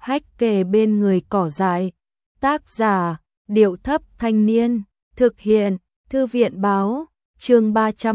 hách kề bên người cỏ dại. Tác giả, Điệu Thấp Thanh Niên. Thực hiện, Thư viện Báo. Chương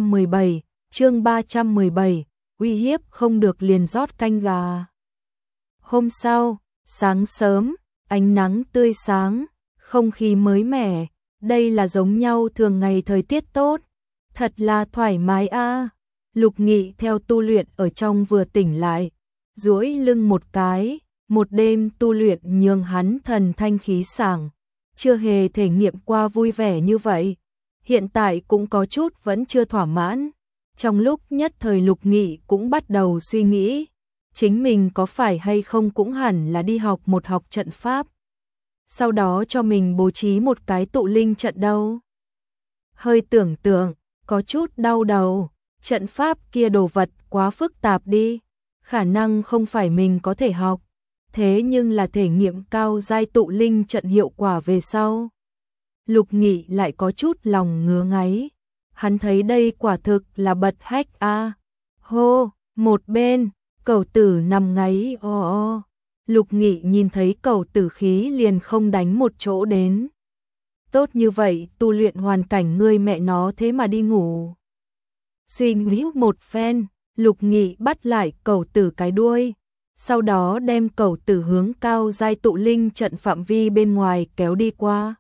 317, uy hiếp không được liền rót canh gà. Hôm sau, sáng sớm, ánh nắng tươi sáng, không khí mới mẻ, đây là giống nhau thường ngày thời tiết tốt, thật là thoải mái a. Lục Nghị theo tu luyện ở trong vừa tỉnh lại, duỗi lưng một cái, một đêm tu luyện nhường hắn thần thanh khí sảng, chưa hề thể nghiệm qua vui vẻ như vậy. Hiện tại cũng có chút vẫn chưa thỏa mãn. Trong lúc nhất thời Lục Nghị cũng bắt đầu suy nghĩ, chính mình có phải hay không cũng hẳn là đi học một học trận pháp. Sau đó cho mình bố trí một cái tụ linh trận đâu. Hơi tưởng tượng, có chút đau đầu, trận pháp kia đồ vật quá phức tạp đi, khả năng không phải mình có thể học. Thế nhưng là thể nghiệm cao giai tụ linh trận hiệu quả về sau. Lục Nghị lại có chút lòng ngứa ngáy. Hắn thấy đây quả thực là bật hách a. Hô, một bên, Cẩu Tử nằm ngáy o o. Lục Nghị nhìn thấy Cẩu Tử khí liền không đánh một chỗ đến. Tốt như vậy, tu luyện hoàn cảnh ngươi mẹ nó thế mà đi ngủ. Suy nghĩ một phen, Lục Nghị bắt lại Cẩu Tử cái đuôi, sau đó đem Cẩu Tử hướng cao giai tụ linh trận phạm vi bên ngoài kéo đi qua.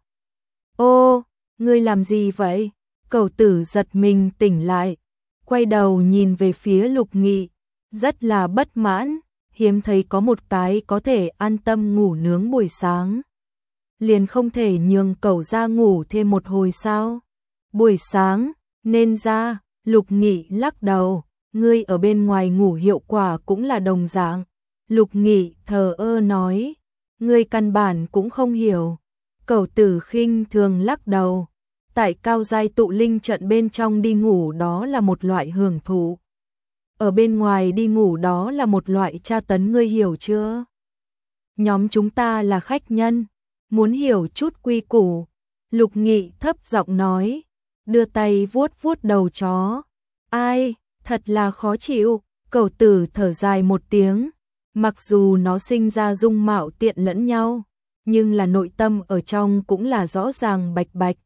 Ô, ngươi làm gì vậy? Cẩu Tử giật mình tỉnh lại, quay đầu nhìn về phía Lục Nghị, rất là bất mãn, hiếm thấy có một cái có thể an tâm ngủ nướng buổi sáng. Liền không thể nhường cẩu ra ngủ thêm một hồi sao? Buổi sáng, nên ra, Lục Nghị lắc đầu, ngươi ở bên ngoài ngủ hiệu quả cũng là đồng dạng. Lục Nghị thờ ơ nói, ngươi căn bản cũng không hiểu. Cẩu Tử khinh thường lắc đầu, tại cao giai tụ linh trận bên trong đi ngủ đó là một loại hưởng thụ. Ở bên ngoài đi ngủ đó là một loại tra tấn, ngươi hiểu chưa? Nhóm chúng ta là khách nhân, muốn hiểu chút quy củ. Lục Nghị thấp giọng nói, đưa tay vuốt vuốt đầu chó. Ai, thật là khó chịu. Cẩu Tử thở dài một tiếng, mặc dù nó sinh ra dung mạo tiện lẫn nhau, nhưng là nội tâm ở trong cũng là rõ ràng bạch bạch.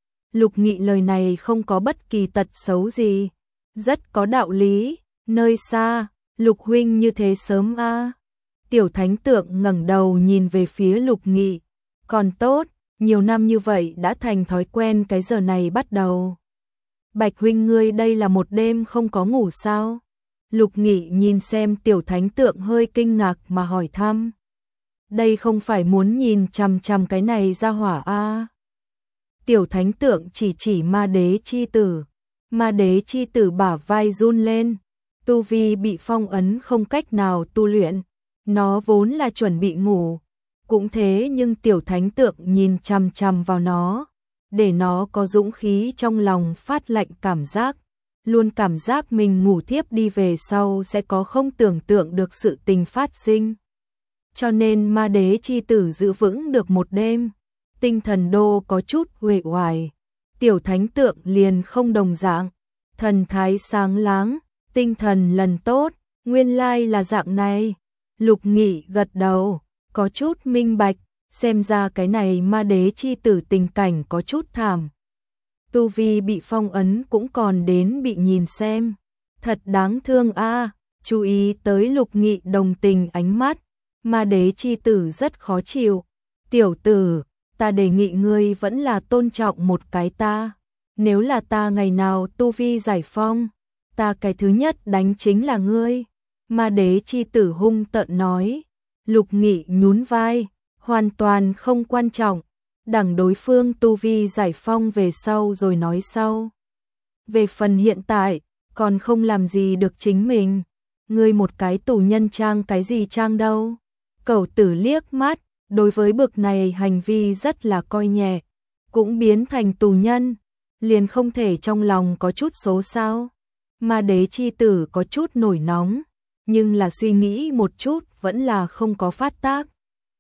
Lục Nghị lời này không có bất kỳ tật xấu gì, rất có đạo lý. Nơi xa, Lục huynh như thế sớm a. Tiểu Thánh Tượng ngẩng đầu nhìn về phía Lục Nghị, còn tốt, nhiều năm như vậy đã thành thói quen cái giờ này bắt đầu. Bạch huynh ngươi đây là một đêm không có ngủ sao? Lục Nghị nhìn xem Tiểu Thánh Tượng hơi kinh ngạc mà hỏi thăm. Đây không phải muốn nhìn chằm chằm cái này ra hỏa a. Tiểu Thánh Tượng chỉ Ma Đế chi tử. Ma Đế chi tử bả vai run lên, tu vi bị phong ấn không cách nào tu luyện, nó vốn là chuẩn bị ngủ, cũng thế nhưng Tiểu Thánh Tượng nhìn chằm chằm vào nó, để nó có dũng khí trong lòng phát lạnh cảm giác, luôn cảm giác mình ngủ thiếp đi về sau sẽ có không tưởng tượng được sự tình phát sinh. Cho nên Ma Đế chi tử giữ vững được một đêm, tinh thần đô có chút uể oải. Tiểu Thánh Tượng liền không đồng dạng, thần thái sáng láng, tinh thần lần tốt, nguyên lai là dạng này. Lục Nghị gật đầu, có chút minh bạch, xem ra cái này Ma Đế chi tử tình cảnh có chút thảm. Tu vi bị phong ấn cũng còn đến bị nhìn xem, thật đáng thương a. Chú ý tới Lục Nghị đồng tình ánh mắt, Ma Đế chi tử rất khó chịu. Tiểu tử, ta đề nghị ngươi vẫn là tôn trọng một cái ta. Nếu là ta ngày nào tu vi giải phong, ta cái thứ nhất đánh chính là ngươi. Ma Đế chi tử hung tợn nói. Lục Nghị nhún vai, hoàn toàn không quan trọng, đẳng đối phương tu vi giải phong về sau rồi nói sau. Về phần hiện tại, còn không làm gì được chính mình. Ngươi một cái tù nhân trang cái gì trang đâu. Cẩu Tử liếc mắt, đối với bực này hành vi rất là coi nhẹ, cũng biến thành tù nhân, liền không thể trong lòng có chút số sao. Ma Đế chi tử có chút nổi nóng, nhưng là suy nghĩ một chút vẫn là không có phát tác.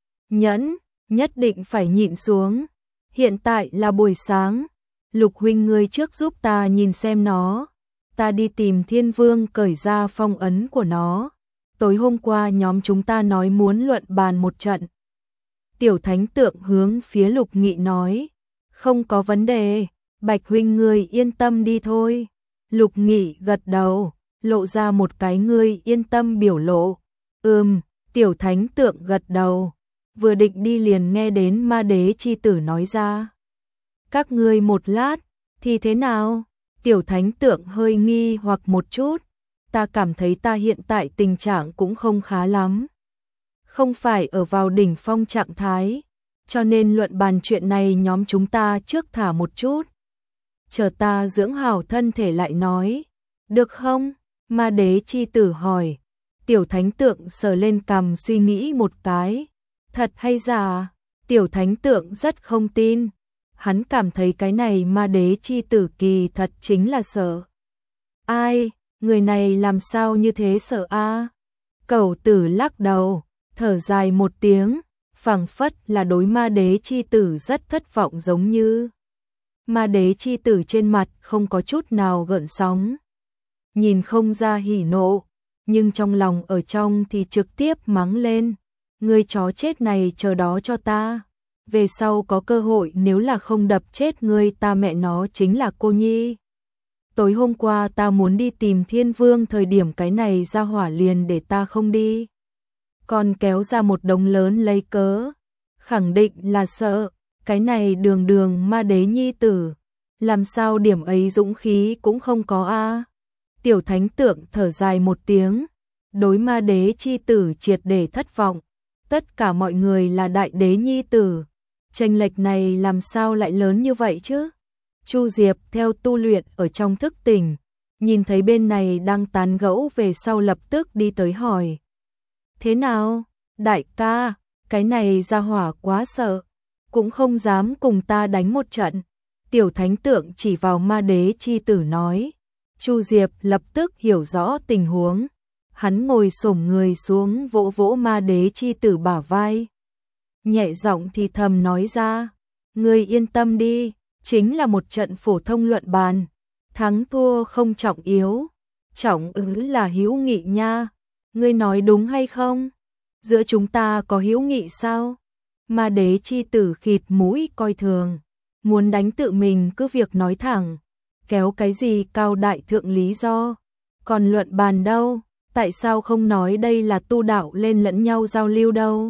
Nhẫn, nhất định phải nhịn xuống. Hiện tại là buổi sáng, Lục huynh ngươi trước giúp ta nhìn xem nó. Ta đi tìm Thiên Vương cởi ra phong ấn của nó. tối hôm qua nhóm chúng ta nói muốn luận bàn một trận. Tiểu thánh tượng hướng phía Lục Nghị nói, không có vấn đề, Bạch huynh ngươi yên tâm đi thôi. Lục Nghị gật đầu, lộ ra một cái ngươi yên tâm biểu lộ. Tiểu thánh tượng gật đầu, vừa định đi liền nghe đến Ma Đế chi tử nói ra. Các ngươi một lát, thì thế nào? Tiểu thánh tượng hơi nghi hoặc một chút, ta cảm thấy ta hiện tại tình trạng cũng không khá lắm. Không phải ở vào đỉnh phong trạng thái, cho nên luận bàn chuyện này nhóm chúng ta trước thả một chút. Chờ ta dưỡng hảo thân thể lại nói, được không? Ma Đế chi tử hỏi. Tiểu thánh tượng sờ lên cằm suy nghĩ một cái. Thật hay giả? Tiểu thánh tượng rất không tin. Hắn cảm thấy cái này Ma Đế chi tử kỳ thật chính là sợ. Ai? Người này làm sao như thế sợ a? Cẩu tử lắc đầu, thở dài một tiếng, phảng phất là đối Ma Đế chi tử rất thất vọng giống như. Ma Đế chi tử trên mặt không có chút nào gợn sóng. Nhìn không ra hỉ nộ, nhưng trong lòng ở trong thì trực tiếp mắng lên. Ngươi chó chết này chờ đó cho ta. Về sau có cơ hội nếu là không đập chết ngươi ta mẹ nó chính là cô nhi. Tối hôm qua ta muốn đi tìm Thiên Vương thời điểm cái này ra hỏa liền để ta không đi. Còn kéo ra một đống lớn lấy cớ. Khẳng định là sợ, cái này đường Ma Đế nhi tử. Làm sao điểm ấy dũng khí cũng không có a? Tiểu thánh tượng thở dài một tiếng. Đối Ma Đế chi tử triệt để thất vọng. Tất cả mọi người là đại đế nhi tử. Chênh lệch này làm sao lại lớn như vậy chứ? Chu Diệp theo tu luyện ở trong thức tỉnh, nhìn thấy bên này đang tán gẫu về sau lập tức đi tới hỏi. Thế nào? Đại ca, cái này ra hỏa quá sợ, cũng không dám cùng ta đánh một trận. Tiểu thánh tượng chỉ vào Ma Đế chi tử nói. Chu Diệp lập tức hiểu rõ tình huống. Hắn ngồi xổm người xuống vỗ vỗ Ma Đế chi tử bả vai. Nhẹ giọng thì thầm nói ra. Ngươi yên tâm đi, chính là một trận phổ thông luận bàn. Thắng thua không trọng yếu. Trọng là hữu nghị nha. Ngươi nói đúng hay không? Giữa chúng ta có hữu nghị sao? Ma Đế chi tử khịt mũi coi thường. Muốn đánh tự mình cứ việc nói thẳng. Kéo cái gì cao đại thượng lý do? Còn luận bàn đâu? Tại sao không nói đây là tu đạo lên lẫn nhau giao lưu đâu?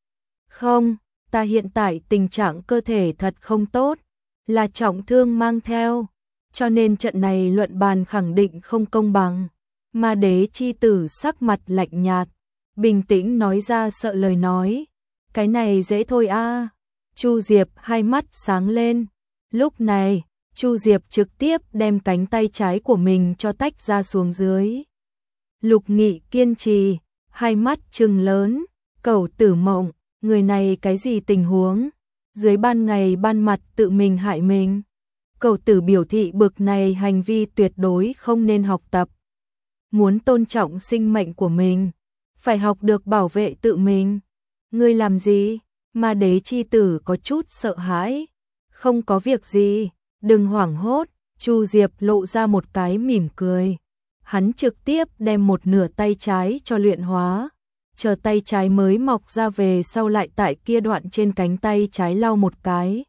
Không, ta hiện tại tình trạng cơ thể thật không tốt, là trọng thương mang theo, cho nên trận này luận bàn khẳng định không công bằng. Ma Đế chi tử sắc mặt lạnh nhạt, bình tĩnh nói ra sợ lời nói. Cái này dễ thôi a. Chu Diệp hai mắt sáng lên. Lúc này, Chu Diệp trực tiếp đem cánh tay trái của mình cho tách ra xuống dưới. Lục Nghị kiên trì, hai mắt trừng lớn, Cẩu Tử Mộng, người này cái gì tình huống? Dưới ban ngày ban mặt tự mình hại mình. Cẩu Tử biểu thị bực này hành vi tuyệt đối không nên học tập. Muốn tôn trọng sinh mệnh của mình, phải học được bảo vệ tự mình. Ngươi làm gì? Ma Đế chi tử có chút sợ hãi. Không có việc gì, đừng hoảng hốt. Chu Diệp lộ ra một cái mỉm cười. Hắn trực tiếp đem một nửa tay trái cho luyện hóa. Chờ tay trái mới mọc ra về sau lại tại kia đoạn trên cánh tay trái lau một cái.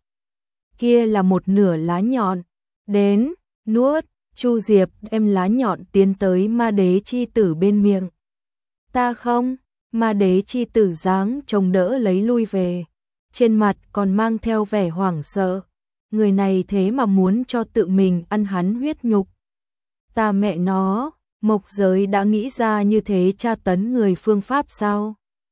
Kia là một nửa lá nhọn. Đến, nuốt. Chu Diệp đem lá nhọn tiến tới Ma Đế chi tử bên miệng. Ta không. Ma Đế chi tử dáng trông đỡ lấy lui về. Trên mặt còn mang theo vẻ hoảng sợ. Người này thế mà muốn cho tự mình ăn hắn huyết nhục. Ta mẹ nó, Mộc Giới đã nghĩ ra như thế tra tấn người phương pháp sao?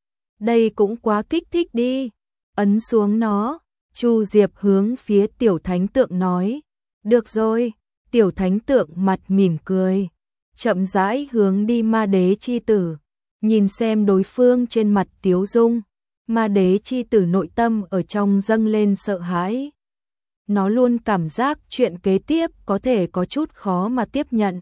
Đây cũng quá kích thích đi. Ấn xuống nó. Chu Diệp hướng phía tiểu thánh tượng nói. Được rồi. Tiểu thánh tượng mặt mỉm cười. Chậm rãi hướng đi Ma Đế chi tử. Nhìn xem đối phương trên mặt tiếu dung. Ma Đế chi tử nội tâm ở trong dâng lên sợ hãi. Nó luôn cảm giác chuyện kế tiếp có thể có chút khó mà tiếp nhận.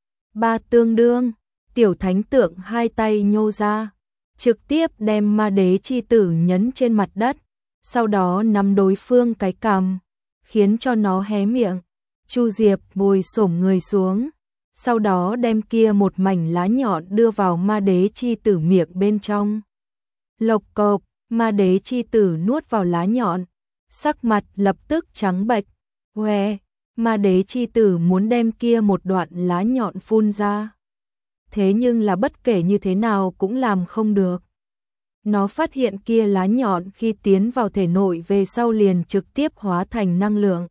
Ba tương đương, tiểu thánh tượng hai tay nhô ra, trực tiếp đem Ma Đế chi tử nhấn trên mặt đất, sau đó nắm đối phương cái cằm, khiến cho nó hé miệng. Chu Diệp ngồi xổm người xuống, sau đó đem kia một mảnh lá nhọn đưa vào ma đế chi tử miệng bên trong. Lộc cộc, ma đế chi tử nuốt vào lá nhọn, sắc mặt lập tức trắng bệch. Hoe, ma đế chi tử muốn đem kia một đoạn lá nhọn phun ra. Thế nhưng là bất kể như thế nào cũng làm không được. Nó phát hiện kia lá nhọn khi tiến vào thể nội về sau liền trực tiếp hóa thành năng lượng.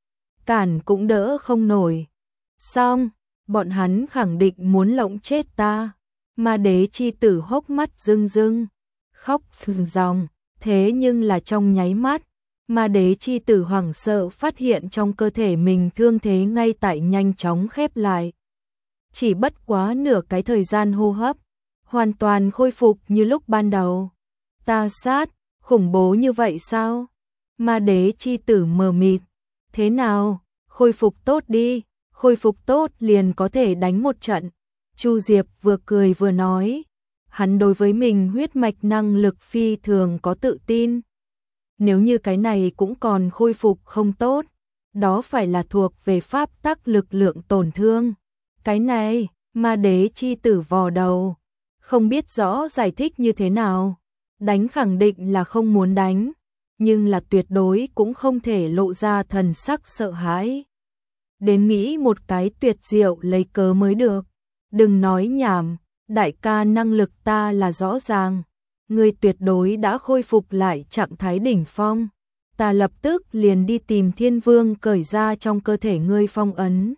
Cản cũng đỡ không nổi. Xong, bọn hắn khẳng định muốn lộng chết ta. Ma đế chi tử hốc mắt rưng rưng, khóc ròng ròng. Thế nhưng là trong nháy mắt, ma đế chi tử hoảng sợ phát hiện trong cơ thể mình thương thế ngay tại nhanh chóng khép lại. Chỉ bất quá nửa cái thời gian hô hấp, hoàn toàn khôi phục như lúc ban đầu. Ta sát, khủng bố như vậy sao? Ma đế chi tử mờ mịt. Thế nào, khôi phục tốt đi, khôi phục tốt liền có thể đánh một trận. Chu Diệp vừa cười vừa nói, hắn đối với mình huyết mạch năng lực phi thường có tự tin. Nếu như cái này cũng còn khôi phục không tốt, đó phải là thuộc về pháp tắc lực lượng tổn thương. Cái này, ma đế chi tử vò đầu, không biết rõ giải thích như thế nào. Đánh khẳng định là không muốn đánh, nhưng là tuyệt đối cũng không thể lộ ra thần sắc sợ hãi. Đến nghĩ một cái tuyệt diệu lấy cớ mới được. Đừng nói nhảm, đại ca năng lực ta là rõ ràng. Ngươi tuyệt đối đã khôi phục lại trạng thái đỉnh phong. Ta lập tức liền đi tìm Thiên Vương cởi ra trong cơ thể ngươi phong ấn.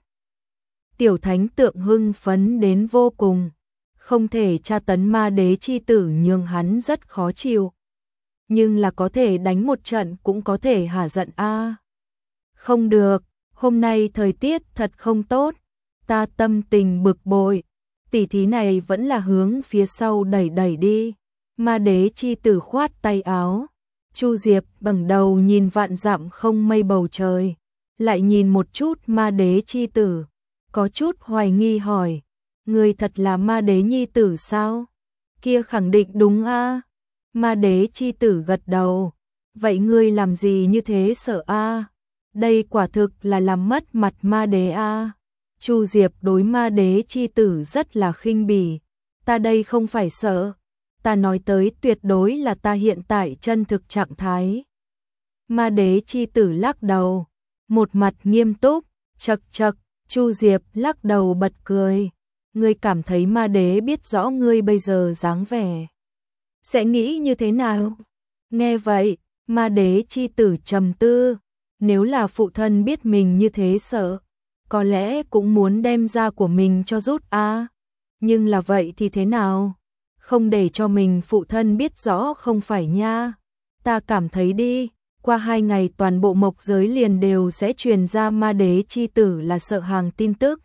Tiểu thánh tượng hưng phấn đến vô cùng. Không thể tra tấn ma đế chi tử nhường hắn rất khó chịu. Nhưng là có thể đánh một trận cũng có thể hả giận a. Không được, hôm nay thời tiết thật không tốt. Ta tâm tình bực bội. Tỉ thí này vẫn là hướng phía sau đẩy đẩy đi. Ma đế chi tử khoát tay áo. Chu Diệp ngẩng đầu nhìn vạn dặm không mây bầu trời. Lại nhìn một chút ma đế chi tử. Có chút hoài nghi hỏi. Ngươi thật là ma đế nhi tử sao? Kia khẳng định đúng a. Ma đế chi tử gật đầu. Vậy ngươi làm gì như thế sợ a? Đây quả thực là làm mất mặt ma đế a. Chu Diệp đối ma đế chi tử rất là khinh bỉ. Ta đây không phải sợ. Ta nói tới tuyệt đối là ta hiện tại chân thực trạng thái. Ma đế chi tử lắc đầu. Một mặt nghiêm túc. Chậc chậc. Chu Diệp lắc đầu bật cười. Ngươi cảm thấy ma đế biết rõ ngươi bây giờ dáng vẻ sẽ nghĩ như thế nào? Nghe vậy, ma đế chi tử trầm tư. Nếu là phụ thân biết mình như thế sợ, có lẽ cũng muốn đem da của mình cho rút a. Nhưng là vậy thì thế nào? Không để cho mình phụ thân biết rõ không phải nha. Ta cảm thấy đi, qua 2 ngày toàn bộ mộc giới liền đều sẽ truyền ra ma đế chi tử là sợ hàng tin tức.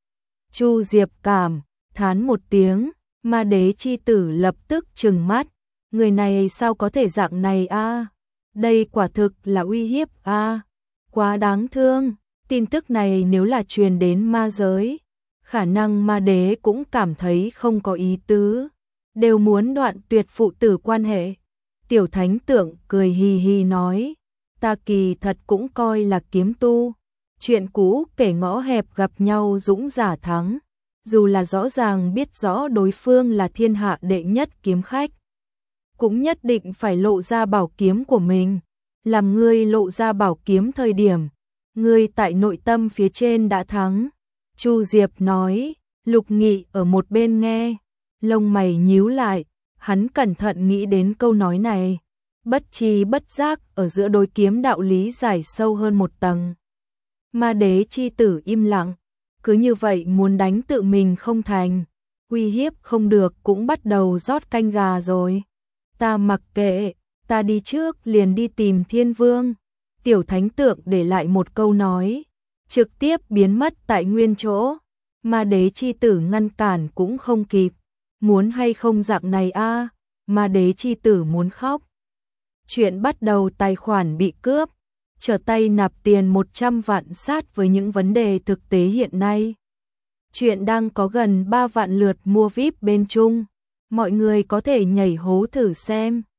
Chu Diệp cảm thán một tiếng, ma đế chi tử lập tức trừng mắt. Người này sao có thể dạng này a? Đây quả thực là uy hiếp a. Quá đáng thương. Tin tức này nếu là truyền đến ma giới, khả năng ma đế cũng cảm thấy không có ý tứ, đều muốn đoạn tuyệt phụ tử quan hệ. Tiểu thánh tượng cười hì hì nói, ta kỳ thật cũng coi là kiếm tu. Chuyện cũ kể ngõ hẹp gặp nhau dũng giả thắng. Dù là rõ ràng biết rõ đối phương là thiên hạ đệ nhất kiếm khách, cũng nhất định phải lộ ra bảo kiếm của mình. Làm ngươi lộ ra bảo kiếm thời điểm, ngươi tại nội tâm phía trên đã thắng. Chu Diệp nói. Lục Nghị ở một bên nghe, lông mày nhíu lại, hắn cẩn thận nghĩ đến câu nói này. Bất tri bất giác ở giữa đối kiếm đạo lý giải sâu hơn một tầng. Ma đế chi tử im lặng, cứ như vậy muốn đánh tự mình không thành, uy hiếp không được cũng bắt đầu rót canh gà rồi. Ta mặc kệ, ta đi trước liền đi tìm Thiên Vương. Tiểu thánh tượng để lại một câu nói, trực tiếp biến mất tại nguyên chỗ. Ma đế chi tử ngăn cản cũng không kịp. Muốn hay không dạng này a? Ma đế chi tử muốn khóc. Chuyện bắt đầu tài khoản bị cướp, trở tay nạp tiền 100 vạn sát với những vấn đề thực tế hiện nay. Chuyện đang có gần 3 vạn lượt mua VIP bên Trung. Mọi người có thể nhảy hố thử xem.